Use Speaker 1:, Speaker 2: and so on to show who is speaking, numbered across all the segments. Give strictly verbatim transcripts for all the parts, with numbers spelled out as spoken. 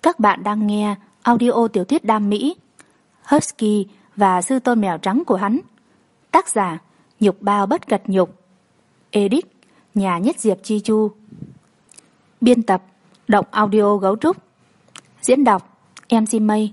Speaker 1: Các bạn đang nghe audio tiểu thuyết đam mỹ Husky và sư tôn mèo trắng của hắn. Tác giả Nhục Bao Bất Cật Nhục. Edit Nhà Nhất Diệp Chi Chu. Biên tập Động Audio Gấu Trúc. Diễn đọc em xê Mây.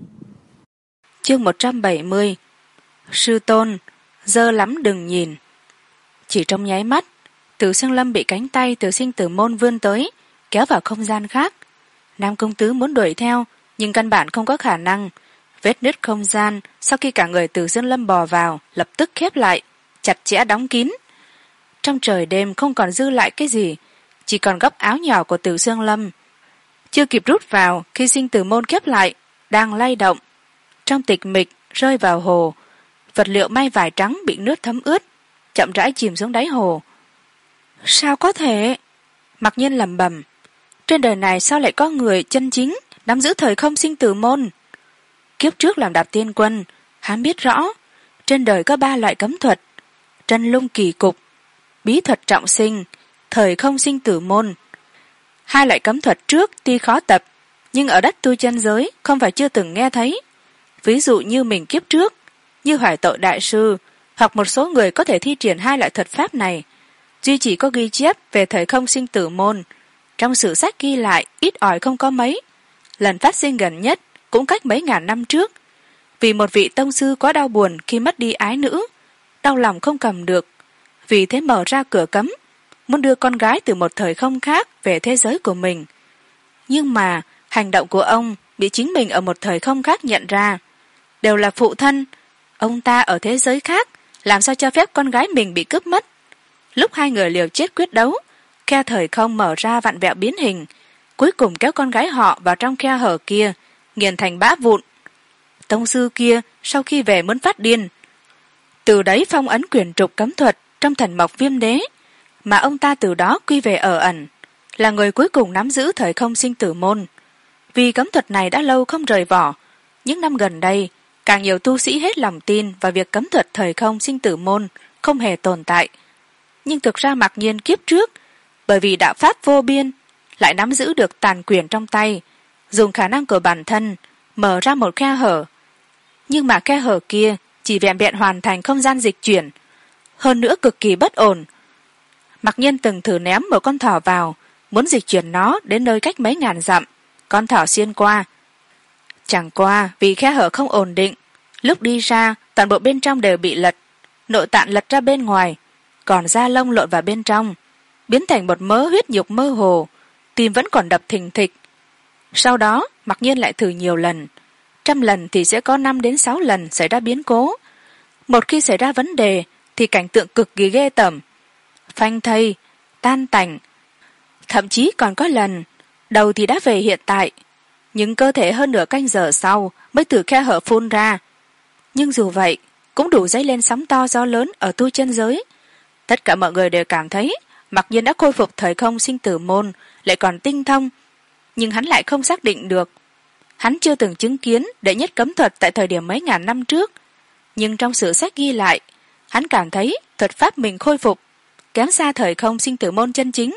Speaker 1: Chương một trăm bảy mươi. Sư tôn, dơ lắm đừng nhìn. Chỉ trong nháy mắt, Từ Xương Lâm bị cánh tay Từ Sinh Tử Môn vươn tới, kéo vào không gian khác. Nam công tứ muốn đuổi theo, nhưng căn bản không có khả năng. Vết nứt không gian sau khi cả người Từ Dương Lâm bò vào lập tức khép lại, chặt chẽ đóng kín. Trong trời đêm không còn dư lại cái gì, chỉ còn góc áo nhỏ của Từ Dương Lâm. Chưa kịp rút vào khi Sinh Tử Môn khép lại, đang lay động. Trong tịch mịch rơi vào hồ, vật liệu may vải trắng bị nước thấm ướt, chậm rãi chìm xuống đáy hồ. Sao có thể? Mặc nhiên lẩm bẩm. Trên đời này sao lại có người chân chính nắm giữ thời không Sinh Tử Môn? Kiếp trước làm Đạp Tiên Quân, hắn biết rõ trên đời có ba loại cấm thuật: Trân Lung Kỳ Cục, Bí Thuật Trọng Sinh, Thời Không Sinh Tử Môn. Hai loại cấm thuật trước tuy khó tập, nhưng ở đất tu chân giới không phải chưa từng nghe thấy. Ví dụ như mình kiếp trước, như Hoài Tội Đại Sư hoặc một số người có thể thi triển hai loại thuật pháp này. Duy chỉ có ghi chép về Thời Không Sinh Tử Môn, trong sử sách ghi lại ít ỏi không có mấy. Lần phát sinh gần nhất cũng cách mấy ngàn năm trước, vì một vị tông sư quá đau buồn khi mất đi ái nữ, đau lòng không cầm được, vì thế mở ra cửa cấm, muốn đưa con gái từ một thời không khác về thế giới của mình. Nhưng mà hành động của ông bị chính mình ở một thời không khác nhận ra. Đều là phụ thân, ông ta ở thế giới khác, làm sao cho phép con gái mình bị cướp mất. Lúc hai người liều chết quyết đấu, khe thời không mở ra vặn vẹo biến hình, cuối cùng kéo con gái họ vào trong khe hở kia, nghiền thành bã vụn. Tông sư kia sau khi về muốn phát điên, từ đấy phong ấn quyền trục cấm thuật trong Thần Mộc Viêm Đế, mà ông ta từ đó quy về ở ẩn, là người cuối cùng nắm giữ Thời Không Sinh Tử Môn. Vì cấm thuật này đã lâu không rời vỏ, những năm gần đây càng nhiều tu sĩ hết lòng tin vào việc cấm thuật Thời Không Sinh Tử Môn không hề tồn tại. Nhưng thực ra mặc nhiên kiếp trước, bởi vì đạo pháp vô biên, lại nắm giữ được tàn quyền trong tay, dùng khả năng của bản thân mở ra một khe hở. Nhưng mà khe hở kia chỉ vẹn vẹn hoàn thành không gian dịch chuyển, hơn nữa cực kỳ bất ổn. Mặc nhiên từng thử ném một con thỏ vào, muốn dịch chuyển nó đến nơi cách mấy ngàn dặm. Con thỏ xuyên qua, chẳng qua vì khe hở không ổn định, lúc đi ra toàn bộ bên trong đều bị lật, nội tạng lật ra bên ngoài, còn da lông lộn vào bên trong, biến thành một mớ huyết nhục mơ hồ, tim vẫn còn đập thình thịch. Sau đó mặc nhiên lại thử nhiều lần, trăm lần thì sẽ có năm đến sáu lần xảy ra biến cố. Một khi xảy ra vấn đề thì cảnh tượng cực kỳ ghê tởm, phanh thây, tan tành. Thậm chí còn có lần đầu thì đã về hiện tại, nhưng cơ thể hơn nửa canh giờ sau mới từ khe hở phun ra. Nhưng dù vậy cũng đủ dấy lên sóng to gió lớn ở tu chân giới. Tất cả mọi người đều cảm thấy mặc nhiên đã khôi phục Thời Không Sinh Tử Môn, lại còn tinh thông, nhưng hắn lại không xác định được. Hắn chưa từng chứng kiến đệ nhất cấm thuật tại thời điểm mấy ngàn năm trước, nhưng trong sử sách ghi lại, hắn cảm thấy thuật pháp mình khôi phục kém xa Thời Không Sinh Tử Môn chân chính.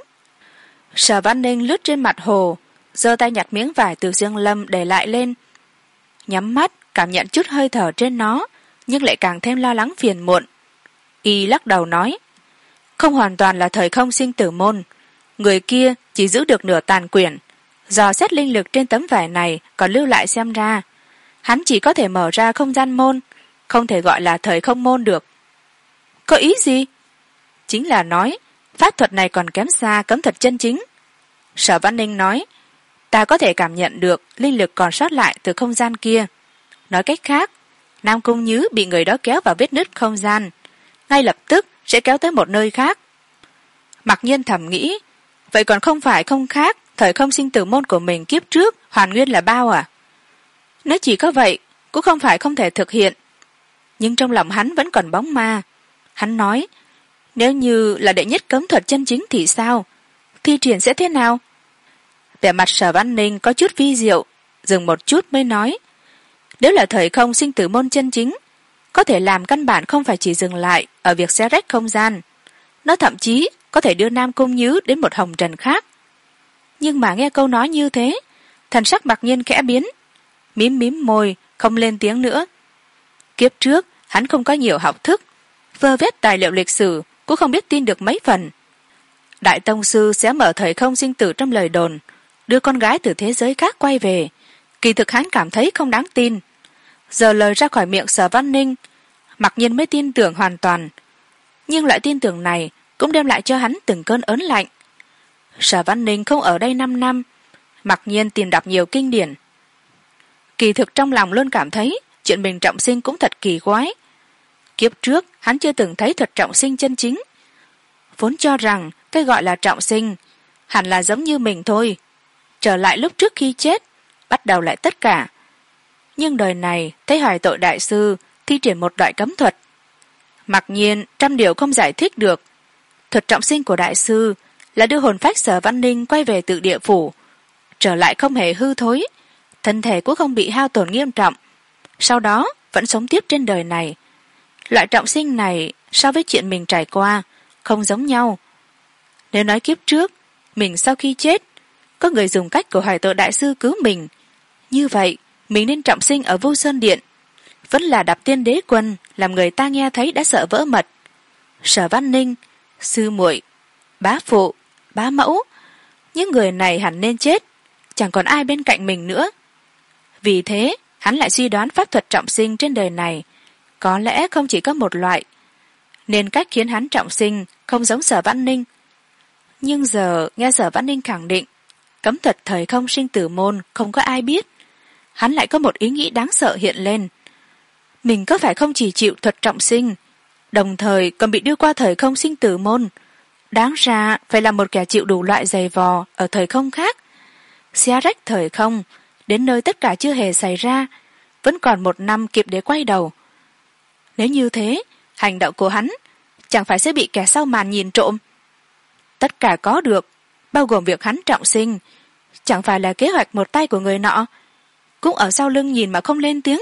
Speaker 1: Sở Văn Ninh lướt trên mặt hồ, giơ tay nhặt miếng vải Từ Dương Lâm để lại lên, nhắm mắt cảm nhận chút hơi thở trên nó, nhưng lại càng thêm lo lắng phiền muộn. Y lắc đầu nói, không hoàn toàn là Thời Không Sinh Tử Môn, người kia chỉ giữ được nửa tàn quyển. Dò xét linh lực trên tấm vải này còn lưu lại xem ra, hắn chỉ có thể mở ra không gian môn, không thể gọi là thời không môn được. Có ý gì? Chính là nói pháp thuật này còn kém xa cấm thuật chân chính. Sở Văn Ninh nói, ta có thể cảm nhận được linh lực còn sót lại từ không gian kia. Nói cách khác, Nam Cung Nhứ bị người đó kéo vào vết nứt không gian, ngay lập tức sẽ kéo tới một nơi khác. Mặc nhiên thầm nghĩ, vậy còn không phải không khác Thời Không Sinh Tử Môn của mình kiếp trước hoàn nguyên là bao à? Nếu chỉ có vậy cũng không phải không thể thực hiện. Nhưng trong lòng hắn vẫn còn bóng ma. Hắn nói, nếu như là đệ nhất cấm thuật chân chính thì sao? Thi triển sẽ thế nào? Vẻ mặt Sở Văn Ninh có chút vi diệu, dừng một chút mới nói, nếu là Thời Không Sinh Tử Môn chân chính, có thể làm căn bản không phải chỉ dừng lại ở việc xé rách không gian. Nó thậm chí có thể đưa Nam Cung Nhứ đến một hồng trần khác. Nhưng mà nghe câu nói như thế, thần sắc Mặc Nhiên khẽ biến, mím mím môi không lên tiếng nữa. Kiếp trước hắn không có nhiều học thức, vơ vét tài liệu lịch sử cũng không biết tin được mấy phần. Đại tông sư sẽ mở thời không sinh tử trong lời đồn, đưa con gái từ thế giới khác quay về, kỳ thực hắn cảm thấy không đáng tin. Giờ lời ra khỏi miệng Sở Văn Ninh, Mặc Nhiên mới tin tưởng hoàn toàn, nhưng loại tin tưởng này cũng đem lại cho hắn từng cơn ớn lạnh. Sở Văn Ninh không ở đây năm năm, Mặc Nhiên tìm đọc nhiều kinh điển, kỳ thực trong lòng luôn cảm thấy chuyện mình trọng sinh cũng thật kỳ quái. Kiếp trước hắn chưa từng thấy thuật trọng sinh chân chính, vốn cho rằng cái gọi là trọng sinh hẳn là giống như mình thôi, trở lại lúc trước khi chết, bắt đầu lại tất cả. Nhưng đời này thấy Hoài Tội đại sư thi triển một loại cấm thuật, Mặc Nhiên trăm điều không giải thích được. Thuật trọng sinh của đại sư là đưa hồn phách Sở Văn Ninh quay về tự địa phủ, trở lại không hề hư thối, thân thể cũng không bị hao tổn nghiêm trọng, sau đó vẫn sống tiếp trên đời này. Loại trọng sinh này so với chuyện mình trải qua không giống nhau. Nếu nói kiếp trước mình sau khi chết có người dùng cách của Hoài Tội đại sư cứu mình, như vậy mình nên trọng sinh ở Vô Sơn Điện, vẫn là Đạp Tiên Đế Quân làm người ta nghe thấy đã sợ vỡ mật. Sở Văn Ninh, sư muội, bá phụ, bá mẫu, những người này hẳn nên chết, chẳng còn ai bên cạnh mình nữa. Vì thế hắn lại suy đoán pháp thuật trọng sinh trên đời này có lẽ không chỉ có một loại, nên cách khiến hắn trọng sinh không giống Sở Văn Ninh. Nhưng giờ nghe Sở Văn Ninh khẳng định cấm thuật thời không sinh tử môn không có ai biết, hắn lại có một ý nghĩ đáng sợ hiện lên. Mình có phải không chỉ chịu thuật trọng sinh, đồng thời còn bị đưa qua thời không sinh tử môn, đáng ra phải là một kẻ chịu đủ loại giày vò ở thời không khác, xé rách thời không đến nơi tất cả chưa hề xảy ra, vẫn còn một năm kịp để quay đầu. Nếu như thế, hành động của hắn chẳng phải sẽ bị kẻ sau màn nhìn trộm? Tất cả có được, bao gồm việc hắn trọng sinh, chẳng phải là kế hoạch một tay của người nọ, cũng ở sau lưng nhìn mà không lên tiếng.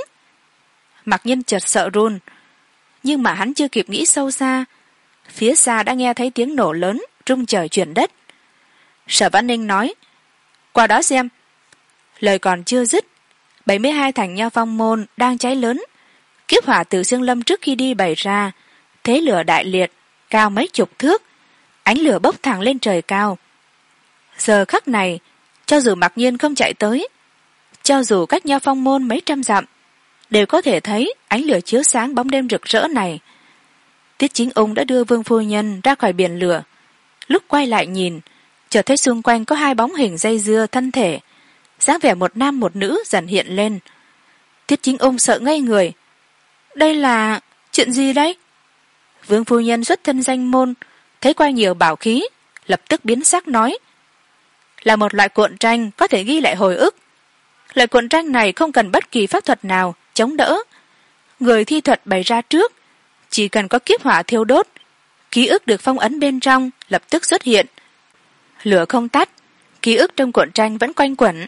Speaker 1: Mặc Nhiên chợt sợ run, nhưng mà hắn chưa kịp nghĩ sâu xa, phía xa đã nghe thấy tiếng nổ lớn rung trời chuyển đất. Sở Văn Ninh nói, qua đó xem. Lời còn chưa dứt, bảy mươi hai thành Nho Phong môn đang cháy lớn, kiếp hỏa từ Xương Lâm trước khi đi bày ra, thế lửa đại liệt cao mấy chục thước, ánh lửa bốc thẳng lên trời cao. Giờ khắc này, cho dù Mặc Nhiên không chạy tới, cho dù cách Nho Phong môn mấy trăm dặm, đều có thể thấy ánh lửa chiếu sáng bóng đêm rực rỡ này. Tiết Chính Ung đã đưa Vương phu nhân ra khỏi biển lửa, lúc quay lại nhìn, chợt thấy xung quanh có hai bóng hình dây dưa thân thể, dáng vẻ một nam một nữ dần hiện lên. Tiết Chính Ung sợ ngây người. Đây là chuyện gì đấy? Vương phu nhân xuất thân danh môn, thấy qua nhiều bảo khí, lập tức biến sắc nói, là một loại cuộn tranh có thể ghi lại hồi ức. Loại cuộn tranh này không cần bất kỳ pháp thuật nào chống đỡ, người thi thuật bày ra trước, chỉ cần có kiếp hỏa thiêu đốt, ký ức được phong ấn bên trong lập tức xuất hiện. Lửa không tắt, ký ức trong cuộn tranh vẫn quanh quẩn.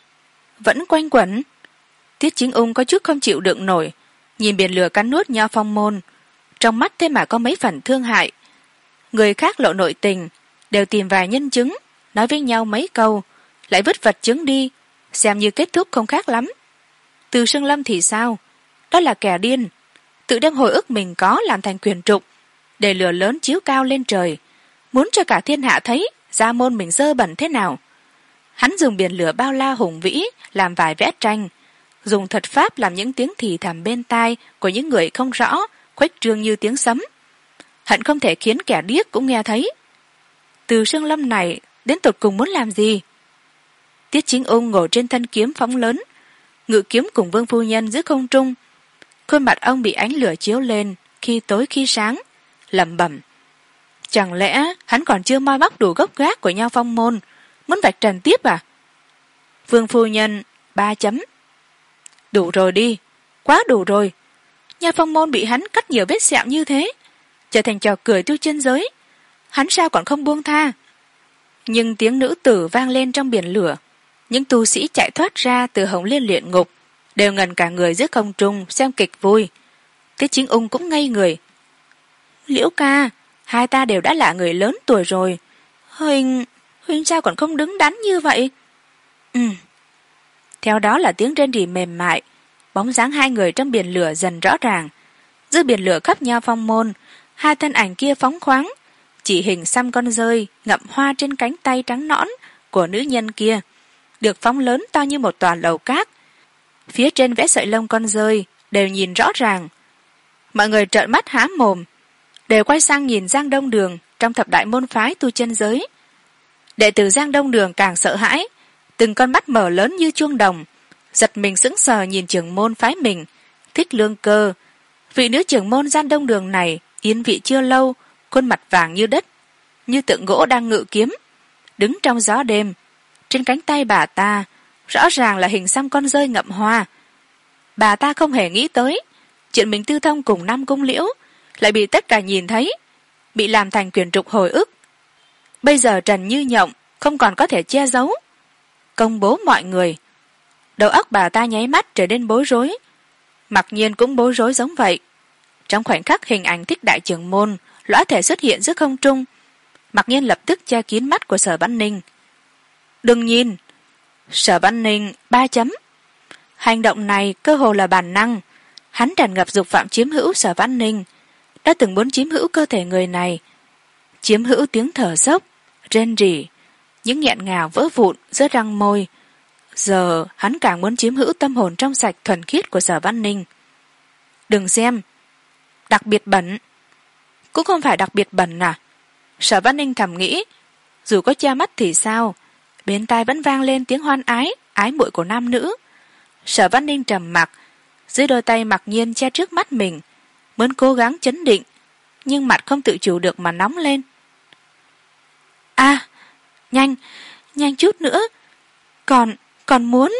Speaker 1: Vẫn quanh quẩn? Tiết Chính Ung có chút không chịu đựng nổi, nhìn biển lửa cắn nuốt Nho Phong môn, trong mắt thế mà có mấy phần thương hại. Người khác lộ nội tình đều tìm vài nhân chứng, nói với nhau mấy câu, lại vứt vật chứng đi, xem như kết thúc không khác lắm. Từ Xương Lâm thì sao? Đó là kẻ điên, tự đem hồi ức mình có làm thành quyền trục, để lửa lớn chiếu cao lên trời, muốn cho cả thiên hạ thấy gia môn mình dơ bẩn thế nào. Hắn dùng biển lửa bao la hùng vĩ làm vài vẽ tranh, dùng thuật pháp làm những tiếng thì thầm bên tai của những người không rõ khuếch trương như tiếng sấm, hận không thể khiến kẻ điếc cũng nghe thấy. Từ Xương Lâm này đến tột cùng muốn làm gì? Tiết Chính Ung ngồi trên thân kiếm phóng lớn, ngự kiếm cùng Vương phu nhân giữa không trung. Khuôn mặt ông bị ánh lửa chiếu lên, khi tối khi sáng, lẩm bẩm, chẳng lẽ hắn còn chưa moi móc đủ gốc gác của Nho Phong môn, muốn vạch trần tiếp à? Vương phu nhân ba chấm. Đủ rồi đi, quá đủ rồi. Nho Phong môn bị hắn cắt nhiều vết sẹo như thế, trở thành trò cười tu chân giới, hắn sao còn không buông tha? Nhưng tiếng nữ tử vang lên trong biển lửa, những tu sĩ chạy thoát ra từ Hồng Liên luyện ngục đều ngần cả người giữa không trung xem kịch vui. Tiết Chính Ung cũng ngây người. Liễu ca, hai ta đều đã là người lớn tuổi rồi, huynh huynh sao còn không đứng đắn như vậy? Ừ, Theo đó là tiếng rên rỉ mềm mại, bóng dáng hai người trong biển lửa dần rõ ràng. Giữa biển lửa khắp nho phong môn, hai thân ảnh kia phóng khoáng, chỉ hình xăm con dơi ngậm hoa trên cánh tay trắng nõn của nữ nhân kia, được phóng lớn to như một tòa lầu cát. Phía trên vẽ sợi lông con dơi đều nhìn rõ ràng. Mọi người trợn mắt há mồm, đều quay sang nhìn Giang Đông Đường trong thập đại môn phái tu chân giới. Đệ tử Giang Đông Đường càng sợ hãi, từng con mắt mở lớn như chuông đồng, giật mình sững sờ nhìn trưởng môn phái mình, Thích Lương Cơ. Vị nữ trưởng môn Giang Đông Đường này yên vị chưa lâu, khuôn mặt vàng như đất, như tượng gỗ đang ngự kiếm, đứng trong gió đêm. Trên cánh tay bà ta rõ ràng là hình xăm con dơi ngậm hoa. Bà ta không hề nghĩ tới chuyện mình tư thông cùng Nam Cung Liễu lại bị tất cả nhìn thấy, bị làm thành quyển trục hồi ức. Bây giờ trần như nhộng, không còn có thể che giấu, công bố mọi người. Đầu óc bà ta nháy mắt trở nên bối rối. Mặc nhiên cũng bối rối giống vậy. Trong khoảnh khắc hình ảnh Thích đại trưởng môn lõa thể xuất hiện giữa không trung, Mặc nhiên lập tức che kín mắt của Sở Văn Ninh. Đừng nhìn! Sở Văn Ninh ba chấm. Hành động này cơ hồ là bản năng. Hắn tràn ngập dục vọng chiếm hữu Sở Văn Ninh, đã từng muốn chiếm hữu cơ thể người này, chiếm hữu tiếng thở dốc, rên rỉ, những nghẹn ngào vỡ vụn giữa răng môi. Giờ hắn càng muốn chiếm hữu tâm hồn trong sạch thuần khiết của Sở Văn Ninh. Đừng xem! Đặc biệt bẩn! Cũng không phải đặc biệt bẩn à? Sở Văn Ninh thầm nghĩ. Dù có che mắt thì sao, bên tai vẫn vang lên tiếng hoan ái, ái muội của nam nữ. Sở Văn Ninh trầm mặc, dưới đôi tay Mặc Nhiên che trước mắt mình, muốn cố gắng chấn định, nhưng mặt không tự chủ được mà nóng lên. À, nhanh, nhanh chút nữa, còn, còn muốn...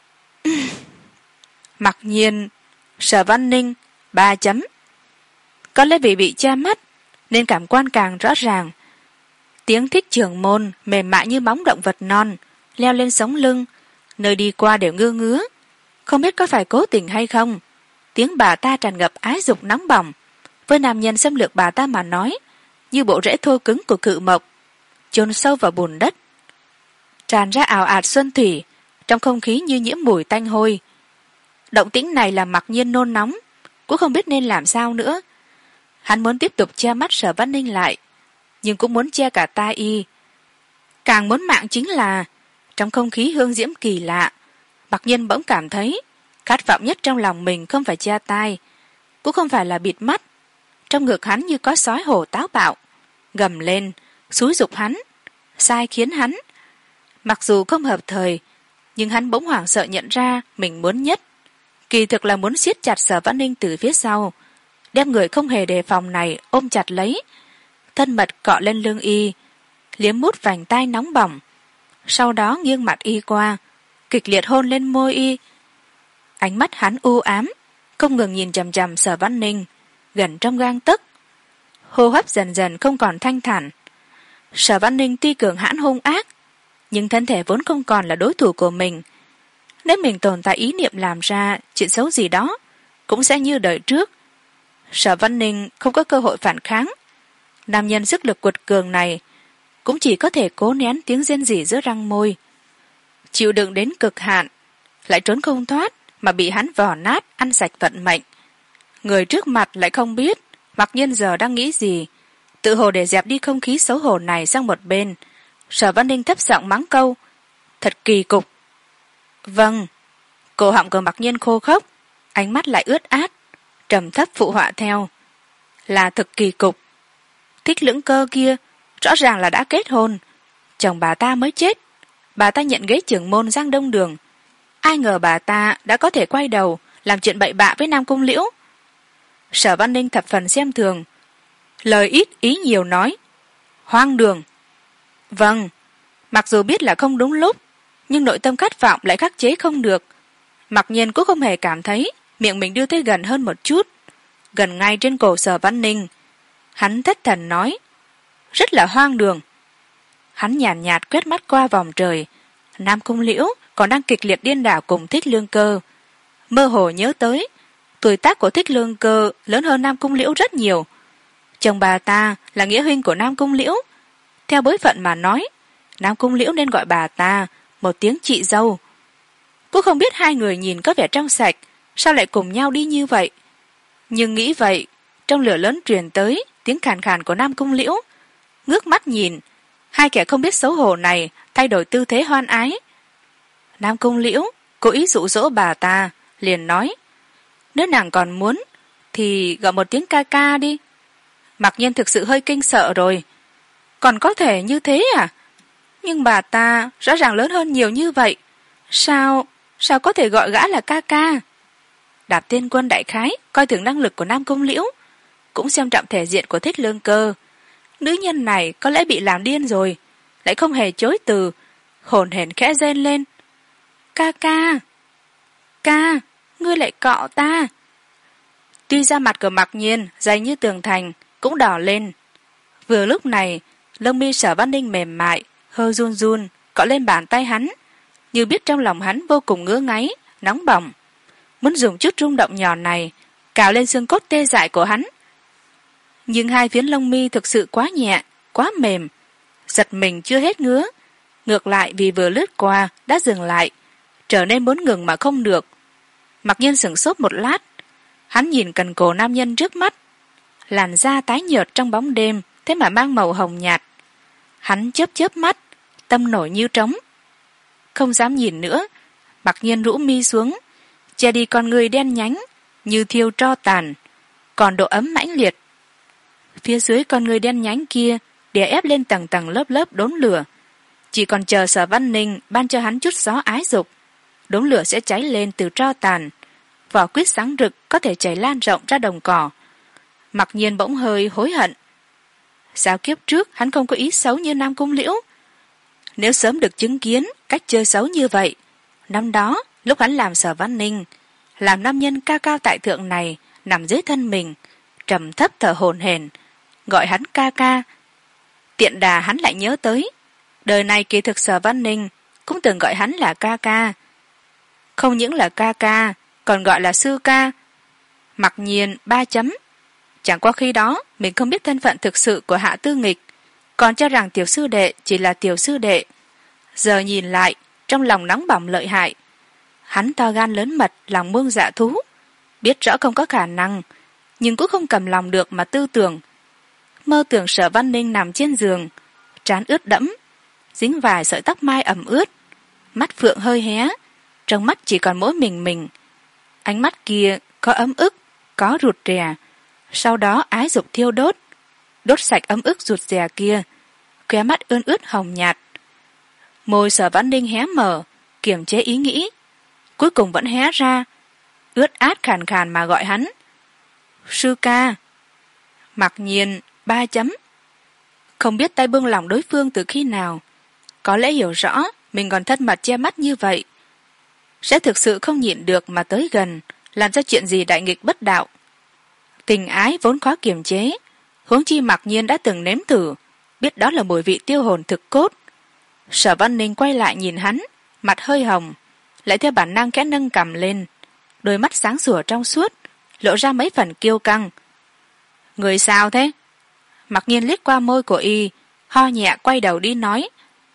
Speaker 1: Mặc Nhiên, Sở Văn Ninh, ba chấm. Có lẽ vì bị che mắt, nên cảm quan càng rõ ràng. Tiếng Thích trưởng môn mềm mại như bóng động vật non, leo lên sống lưng, nơi đi qua đều ngơ ngứa. Không biết có phải cố tình hay không, tiếng bà ta tràn ngập ái dục nóng bỏng. Với nam nhân xâm lược bà ta mà nói, như bộ rễ thô cứng của cự mộc, chôn sâu vào bùn đất, tràn ra ào ạt xuân thủy, trong không khí như nhiễm mùi tanh hôi. Động tĩnh này làm Mặc Nhiên nôn nóng, cũng không biết nên làm sao nữa. Hắn muốn tiếp tục che mắt Sở Văn Ninh lại, nhưng cũng muốn che cả tai y. Càng muốn mạng chính là, trong không khí hương diễm kỳ lạ, Mặc Nhiên bỗng cảm thấy khát vọng nhất trong lòng mình không phải che tai, cũng không phải là bịt mắt. Trong ngực hắn như có sói hổ táo bạo, gầm lên, xúi giục hắn, sai khiến hắn. Mặc dù không hợp thời, nhưng hắn bỗng hoảng sợ nhận ra mình muốn nhất, kỳ thực là muốn siết chặt Sở Văn Ninh từ phía sau, đem người không hề đề phòng này ôm chặt lấy, thân mật cọ lên lưng y, liếm mút vành tai nóng bỏng, sau đó nghiêng mặt y qua, kịch liệt hôn lên môi y. Ánh mắt hắn u ám, không ngừng nhìn chằm chằm Sở Văn Ninh, gần trong gang tấc. Hô hấp dần dần không còn thanh thản. Sở Văn Ninh tuy cường hãn hung ác, nhưng thân thể vốn không còn là đối thủ của mình. Nếu mình tồn tại ý niệm làm ra chuyện xấu gì đó, cũng sẽ như đời trước. Sở Văn Ninh không có cơ hội phản kháng. Nam nhân sức lực quật cường này cũng chỉ có thể cố nén tiếng rên rỉ giữa răng môi, chịu đựng đến cực hạn, lại trốn không thoát mà bị hắn vò nát ăn sạch vận mệnh. Người trước mặt lại không biết Mặc Nhiên giờ đang nghĩ gì, tự hồ để dẹp đi không khí xấu hổ này sang một bên. Sở Văn Ninh thấp giọng mắng câu, thật kỳ cục. Vâng. Cổ họng của Mặc Nhiên khô khốc, ánh mắt lại ướt át, trầm thấp phụ họa theo, là thực kỳ cục. Thích Lưỡng Cơ kia rõ ràng là đã kết hôn, chồng bà ta mới chết, bà ta nhận ghế trưởng môn Giang Đông Đường. Ai ngờ bà ta đã có thể quay đầu làm chuyện bậy bạ với Nam Cung Liễu. Sở Văn Ninh thập phần xem thường, lời ít ý nhiều nói, hoang đường. Vâng, mặc dù biết là không đúng lúc, nhưng nội tâm khát vọng lại khắc chế không được. Mặc nhiên cũng không hề cảm thấy miệng mình đưa tới gần hơn một chút, gần ngay trên cổ Sở Văn Ninh. Hắn thất thần nói, rất là hoang đường. Hắn nhàn nhạt, nhạt quét mắt qua vòng trời, Nam Cung Liễu còn đang kịch liệt điên đảo cùng Thích Lương Cơ. Mơ hồ nhớ tới tuổi tác của Thích Lương Cơ lớn hơn Nam Cung Liễu rất nhiều. Chồng bà ta là nghĩa huynh của Nam Cung Liễu, theo bối phận mà nói, Nam Cung Liễu nên gọi bà ta một tiếng chị dâu.
Speaker 2: Cô không biết hai người nhìn có vẻ trong sạch, sao lại cùng nhau đi như vậy. Nhưng nghĩ vậy, trong lửa lớn truyền tới tiếng khàn khàn của Nam Cung Liễu. Ngước mắt nhìn, hai kẻ không biết xấu hổ này thay đổi tư thế hoan ái. Nam Cung Liễu cố ý dụ dỗ bà ta, liền nói, nếu nàng còn muốn thì gọi một tiếng ca ca đi. Mặc nhiên thực sự hơi kinh sợ rồi. Còn có thể như thế à? Nhưng bà ta rõ ràng lớn hơn nhiều như vậy, sao sao có thể gọi gã là ca ca? Đạp Tiên Quân đại khái coi thường năng lực của Nam Cung Liễu, cũng xem trọng thể diện của Thích Lương Cơ. Nữ nhân này có lẽ bị làm điên rồi, lại không hề chối từ, hồn hển khẽ rên lên, ca ca, ca, ngươi lại cọ ta. Tuy da mặt của Mặc Nhiên dày như tường thành, cũng đỏ lên. Vừa lúc này, lông mi Sở Văn Ninh mềm mại, hơi run run, cọ lên bàn tay hắn, như biết trong lòng hắn vô cùng ngứa ngáy, nóng bỏng, muốn dùng chút rung động nhỏ này cào lên xương cốt tê dại của hắn. Nhưng hai phiến lông mi thực sự quá nhẹ, quá mềm, giật mình chưa hết ngứa, ngược lại vì vừa lướt qua đã dừng lại, trở nên muốn ngừng mà không được. Mặc Nhiên sửng sốt một lát, hắn nhìn cần cổ nam nhân trước mắt, làn da tái nhợt trong bóng đêm, thế mà mang màu hồng nhạt. Hắn chớp chớp mắt, tâm nổi như trống, không dám nhìn nữa. Mặc Nhiên rũ mi xuống, che đi con người đen nhánh như thiêu tro tàn, còn độ ấm mãnh liệt. Phía dưới con người đen nhánh kia đè ép lên tầng tầng lớp lớp đốm lửa, chỉ còn chờ Sở Văn Ninh ban cho hắn chút gió ái dục, đốm lửa sẽ cháy lên từ tro tàn, vỏ quýt sáng rực có thể chảy lan rộng ra đồng cỏ. Mặc Nhiên bỗng hơi hối hận. Sao kiếp trước hắn không có ý xấu như Nam Cung Liễu? Nếu sớm được chứng kiến cách chơi xấu như vậy, năm đó lúc hắn làm Sở Văn Ninh, làm nam nhân cao cao tại thượng này nằm dưới thân mình, trầm thấp thở hổn hển, gọi hắn ca ca. Tiện đà hắn lại nhớ tới, đời này kỳ thực Sở Văn Ninh cũng từng gọi hắn là ca ca. Không những là ca ca, còn gọi là sư ca. Mặc Nhiên ba chấm. Chẳng qua khi đó mình không biết thân phận thực sự của Hạ Tư Nghịch, còn cho rằng tiểu sư đệ chỉ là tiểu sư đệ. Giờ nhìn lại, trong lòng nóng bỏng lợi hại. Hắn to gan lớn mật, lòng muông dạ thú, biết rõ không có khả năng, nhưng cũng không cầm lòng được mà tư tưởng. Mơ tưởng Sở Văn Ninh nằm trên giường, trán ướt đẫm, dính vài sợi tóc mai ẩm ướt, mắt phượng hơi hé, trong mắt chỉ còn mỗi mình mình. Ánh mắt kia có ấm ức, có rụt rè, sau đó ái dục thiêu đốt, đốt sạch ấm ức rụt rè kia. Khóe mắt ươn ướt hồng nhạt. Môi Sở Văn Ninh hé mở, kiềm chế ý nghĩ, cuối cùng vẫn hé ra, ướt át khàn khàn mà gọi hắn sư ca. Mặc Nhiên ba chấm. Không biết tay buông lỏng đối phương từ khi nào, có lẽ hiểu rõ mình còn thân mật che mắt như vậy, sẽ thực sự không nhịn được mà tới gần, làm ra chuyện gì đại nghịch bất đạo. Tình ái vốn khó kiềm chế, huống chi Mặc Nhiên đã từng nếm thử, biết đó là mùi vị tiêu hồn thực cốt. Sở Văn Ninh quay lại nhìn hắn, mặt hơi hồng, lại theo bản năng khẽ nâng cằm lên, đôi mắt sáng sủa trong suốt, lộ ra mấy phần kiêu căng. Người sao thế? Mặc Nhiên liếc qua môi của y, ho nhẹ quay đầu đi nói,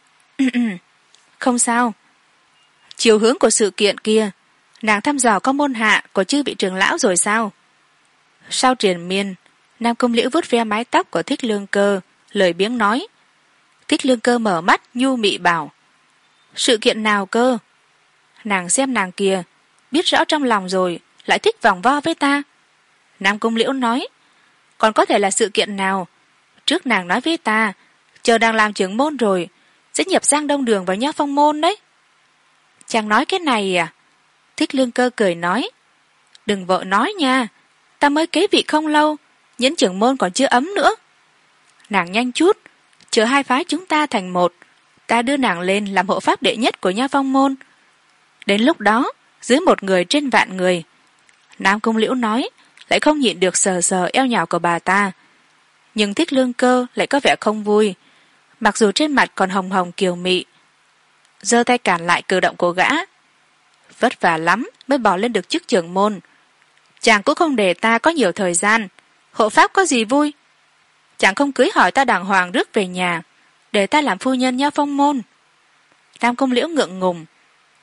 Speaker 2: không sao. Chiều hướng của sự kiện kia, nàng thăm dò có môn hạ của chư vị trưởng lão rồi sao? Sau triền miên, Nam Cung Liễu vuốt ve mái tóc của Thích Lương Cơ, lời biếng nói. Thích Lương Cơ mở mắt nhu mị bảo, sự kiện nào cơ? Nàng xem nàng kìa, biết rõ trong lòng rồi, lại thích vòng vo với ta. Nam Cung Liễu nói, còn có thể là sự kiện nào? Trước nàng nói với ta, chờ đang làm trưởng môn rồi, sẽ nhập Giang Đông Đường vào Nho Phong môn đấy. Chàng nói cái này à? Thích Lương Cơ cười nói, đừng vội nói nha, ta mới kế vị không lâu, nhẫn trưởng môn còn chưa ấm nữa. Nàng nhanh chút, chờ hai phái chúng ta thành một, ta đưa nàng lên làm hộ pháp đệ nhất của Nho Phong môn. Đến lúc đó, dưới một người trên vạn người. Nam Cung Liễu nói, lại không nhịn được sờ sờ eo nhỏ của bà ta. Nhưng Thích Lương Cơ lại có vẻ không vui, mặc dù trên mặt còn hồng hồng kiều mị, giơ tay cản lại cử động của gã. Vất vả lắm mới bỏ lên được chức trưởng môn, chàng cũng không để ta có nhiều thời gian, hộ pháp có gì vui? Chàng không cưới hỏi ta đàng hoàng rước về nhà, để ta làm phu nhân Nho Phong môn. Nam Cung Liễu ngượng ngùng,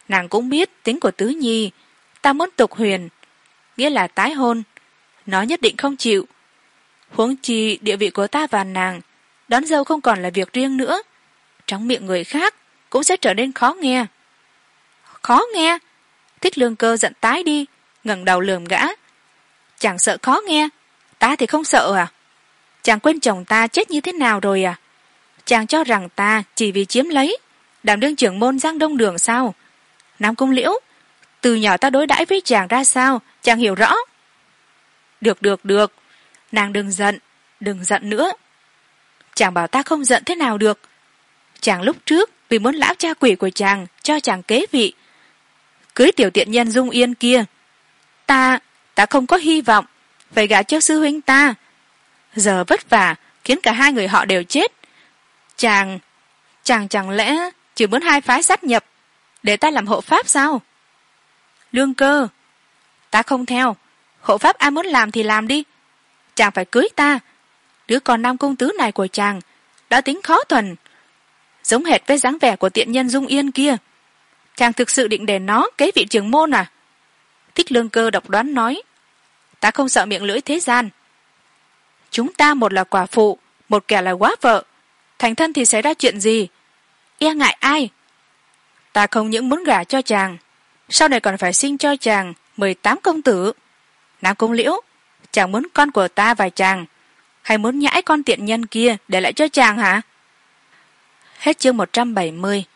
Speaker 2: Nàng cũng biết tính của Tứ Nhi, ta muốn tục huyền, nghĩa là tái hôn. Nó nhất định không chịu. Huống chi địa vị của ta và nàng, đón dâu không còn là việc riêng nữa. Trong miệng người khác cũng sẽ trở nên khó nghe. Khó nghe? Thích Lương Cơ giận tái đi, ngẩng đầu lườm gã. Chàng sợ khó nghe, ta thì không sợ à? Chàng quên chồng ta chết như thế nào rồi à? Chàng cho rằng ta chỉ vì chiếm lấy đảm đương trưởng môn Giang Đông Đường sao? Nam Cung Liễu, từ nhỏ ta đối đãi với chàng ra sao, chàng hiểu rõ. Được được được, nàng đừng giận, đừng giận nữa. Chàng bảo ta không giận thế nào được. Chàng lúc trước vì muốn lão cha quỷ của chàng cho chàng kế vị, cưới tiểu tiện nhân Dung Yên kia. Ta, ta không có hy vọng phải gả cho sư huynh ta. Giờ vất vả khiến cả hai người họ đều chết. Chàng, chàng chẳng lẽ chỉ muốn hai phái sát nhập để ta làm hộ pháp sao? Lương Cơ, ta không theo. Hộ pháp ai muốn làm thì làm đi. Chàng phải cưới ta. Đứa con Nam Cung Tứ này của chàng đã tính khó thuần, giống hệt với dáng vẻ của tiện nhân Dung Yên kia. Chàng thực sự định để nó kế vị trưởng môn à? Thích Lương Cơ độc đoán nói. Ta không sợ miệng lưỡi thế gian. Chúng ta một là quả phụ, một kẻ là quá vợ. Thành thân thì xảy ra chuyện gì? E ngại ai? Ta không những muốn gả cho chàng, sau này còn phải sinh cho chàng mười tám công tử. Nam Cung Liễu, chàng muốn con của ta và chàng, hay muốn nhãi con tiện nhân kia để lại cho chàng hả? Hết chương một trăm bảy mươi.